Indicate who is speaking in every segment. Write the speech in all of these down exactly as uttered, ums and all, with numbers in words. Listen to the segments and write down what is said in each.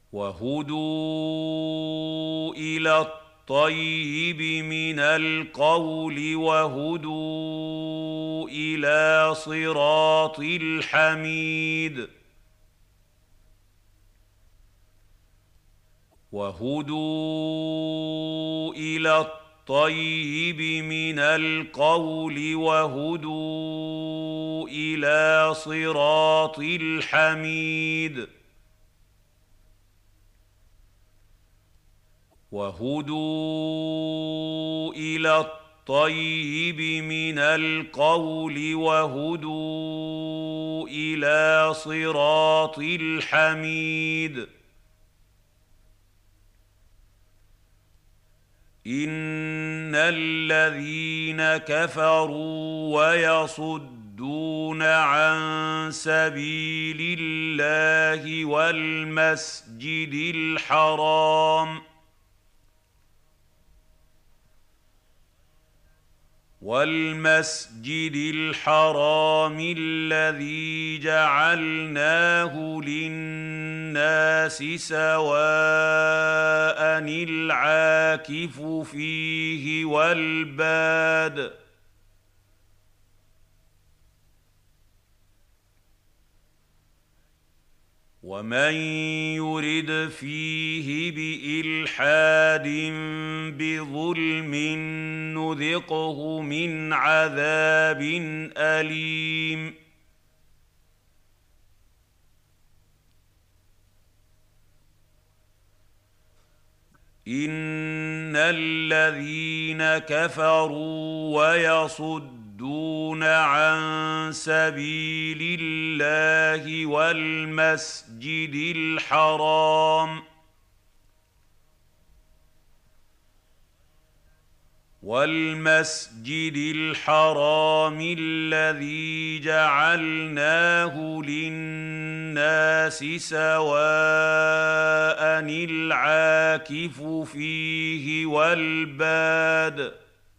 Speaker 1: وهدوا إلى الطيب من القول وهدوا إلى صراط الحميد وهدوا إلى الطيب من القول وهدوا إلى صراط الحميد وهدوا إلى الطيب من القول وهدوا إلى صراط الحميد إن الذين كفروا ويصدون عن سبيل الله والمسجد الحرام والمسجد الحرام الذي جعلناه للناس سواء العاكف فيه والباد ومن يرد فيه بإلحاد بظلم نذقه من عذاب أليم إن الذين كفروا ويصدون عن سبيل الله والمسجد الحرام والمسجد الحرام الذي جعلناه للناس سواء العاكف فيه والباد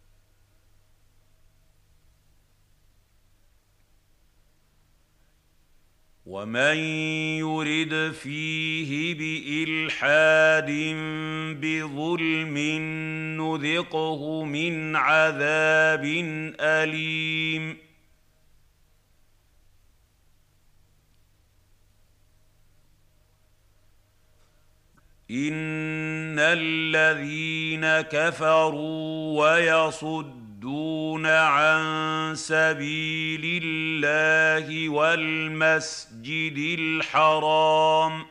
Speaker 1: ومن يرد فيه بإلحاد بظلم نذقه من عذاب أليم إن الذين كفروا ويصدون عن سبيل الله والمسجد الحرام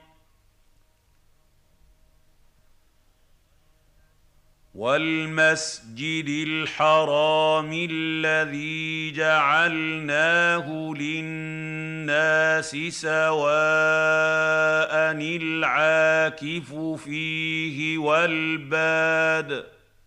Speaker 1: والمسجد الحرام الذي جعلناه للناس سواء العاكف فيه والباد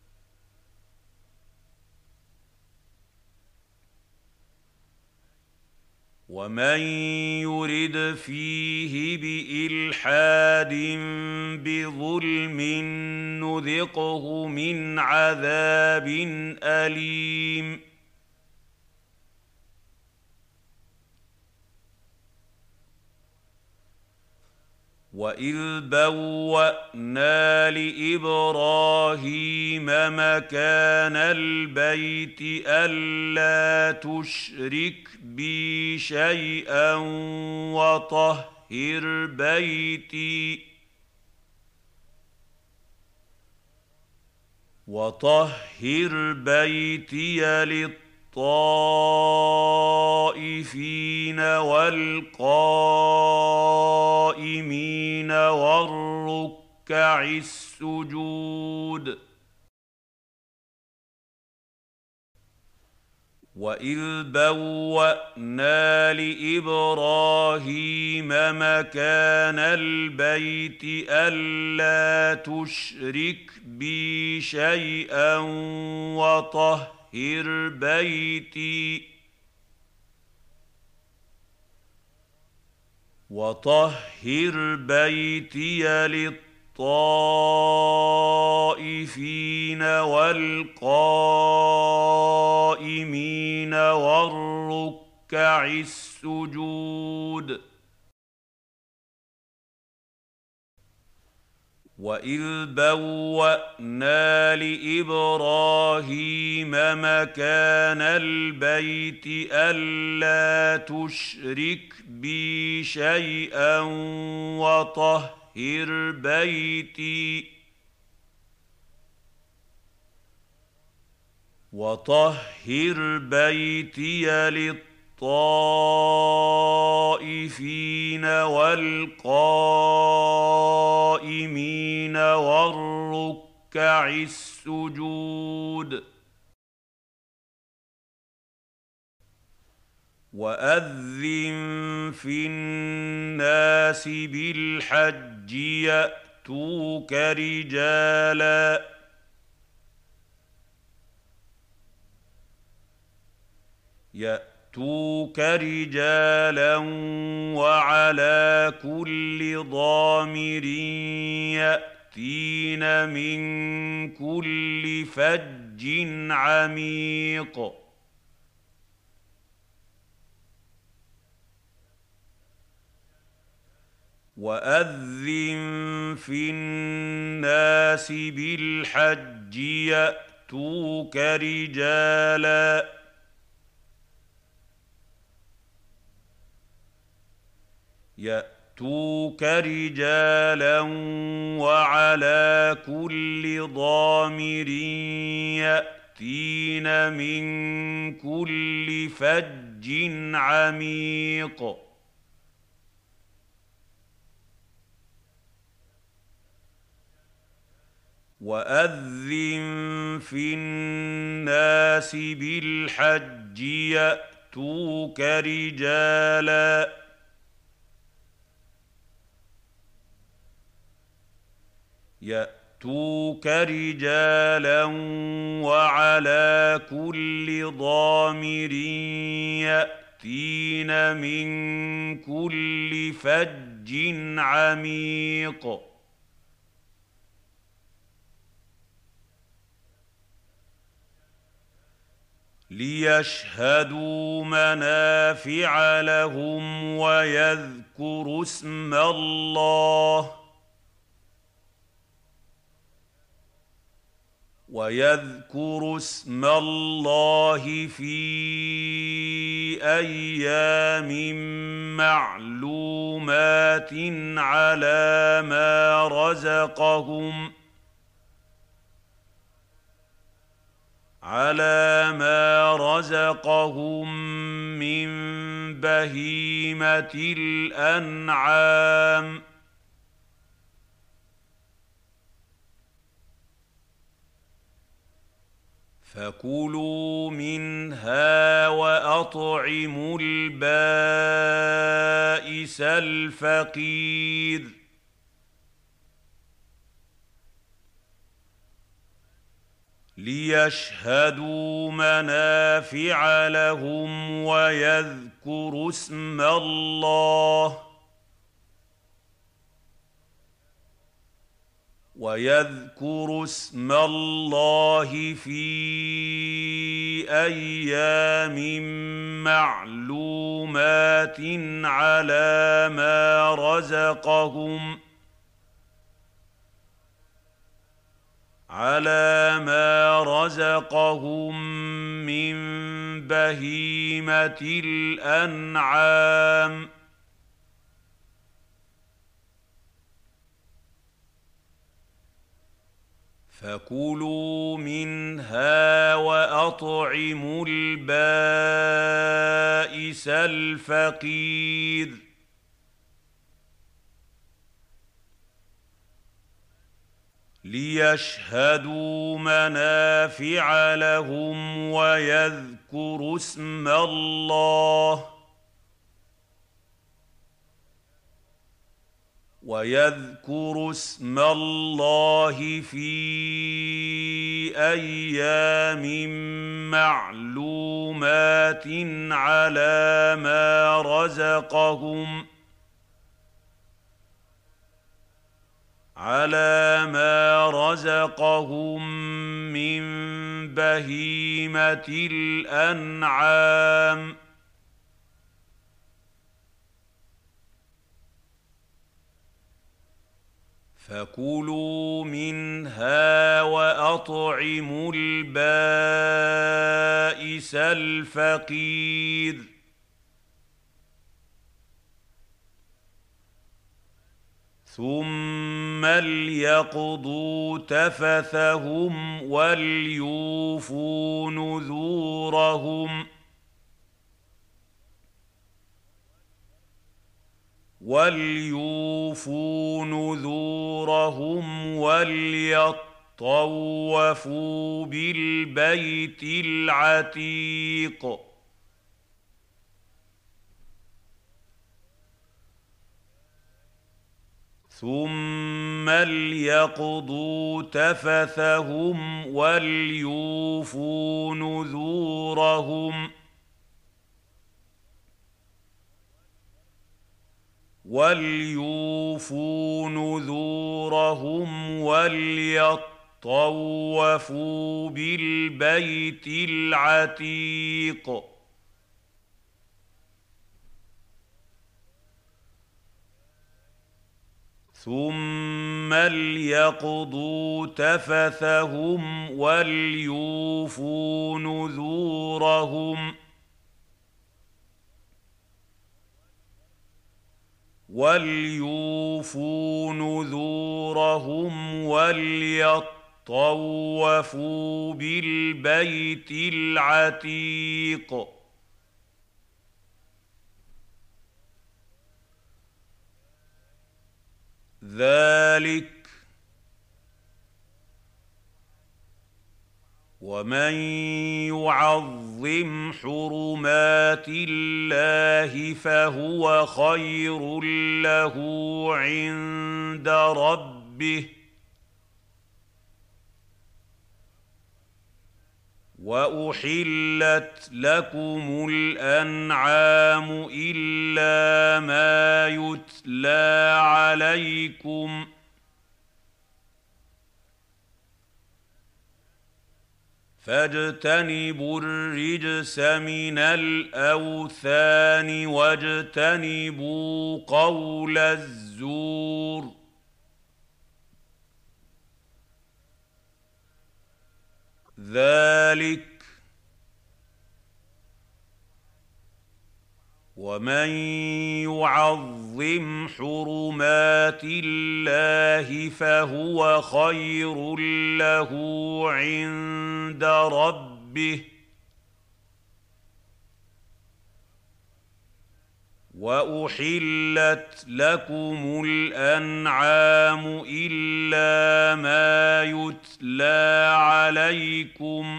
Speaker 1: ومن يرد فيه بإلحاد بظلم نذقه من عذاب أليم وإذ بوأنا لإبراهيم مكان البيت ألا تشرك بي شيئا وطهر بيتي وطهر بيتي للطائفين والقائمين والركع السجود وإذ بوأنا لإبراهيم مكان البيت ألا تشرك بي شيئا وطهر بيتي وطهر بيتي للطائفين والقائمين والركع السجود وإذ بوأنا لإبراهيم مكان البيت ألا تشرك بي شيئا وطهر بيتي وطهر بيتي للطائفين والقائمين والركع السجود وأذن في الناس بالحج يأتوك رجالا يأتوك رجالا وعلى كل ضامر يأتين من كل فج عميق وأذن في الناس بالحج يأتوك رجالا يأتوك رجالا وعلى كل ضامر يأتين من كل فج عميق وأذن في الناس بالحج يأتوك رجالا يأتوك رجالا وعلى كل ضامر يأتين من كل فج عميق ليشهدوا منافع لهم ويذكروا اسم الله ويذكروا اسم الله في أيام معلومات على ما رزقهم على ما رزقهم من بهيمة الأنعام فكلوا منها وأطعموا البائس الفقير ليشهدوا منافع لهم ويذكروا اسم الله ويذكروا اسم الله في أيام معلومات على ما رزقهم على ما رزقهم من بهيمة الأنعام فكلوا منها وأطعموا البائس الفقير ليشهدوا منافع لهم ويذكروا اسم الله ويذكروا اسم الله في أيام معلومات على ما رزقهم على ما رزقهم من بهيمة الأنعام فكلوا منها وأطعموا البائس الفقير ثم ليقضوا تفثهم وليوفوا نذورهم وليوفوا نذورهم وليطوفوا بالبيت العتيق ثم ليقضوا تفثهم وليوفوا نذورهم وليوفوا نذورهم وليطوفوا بالبيت العتيق ثم ليقضوا تفثهم وليوفوا نذورهم وليوفوا نذورهم وليطوفوا بالبيت العتيق ذلك ومن يعظم حرمات الله فهو خير له عند ربه وأحلت لكم الأنعام إلا ما يتلى عليكم فاجتنبوا الرجس من الأوثان واجتنبوا قول الزور ذلك ومن يعظم حرمات الله فهو خير له عند ربه وأحلت لكم الأنعام إلا ما يتلى عليكم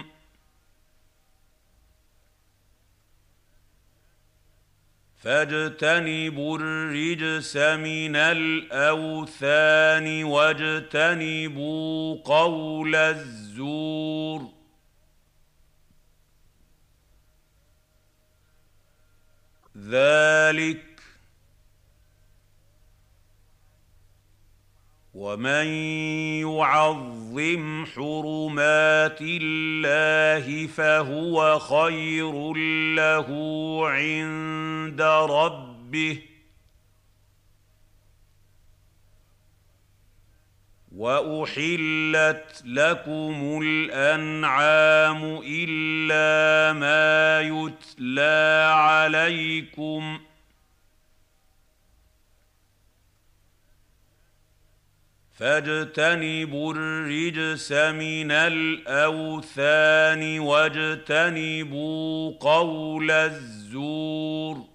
Speaker 1: فاجتنبوا الرجس من الأوثان واجتنبوا قول الزور ذلك ومن يعظم حرمات الله فهو خير له عند ربه وأحلت لكم الأنعام إلا ما يتلى عليكم فاجتنبوا الرجس من الأوثان واجتنبوا قول الزور ذلك ومن يعظم حرمات الله فهو خير له عند ربه وأحلت لكم الأنعام إلا ما يتلى عليكم فاجتنبوا الرجس من الأوثان واجتنبوا قول الزور ذلك ومن يعظم حرمات الله فهو خير له عند ربه وأحلت لكم الأنعام إلا ما يتلى عليكم فاجتنبوا الرجس من الأوثان واجتنبوا قول الزور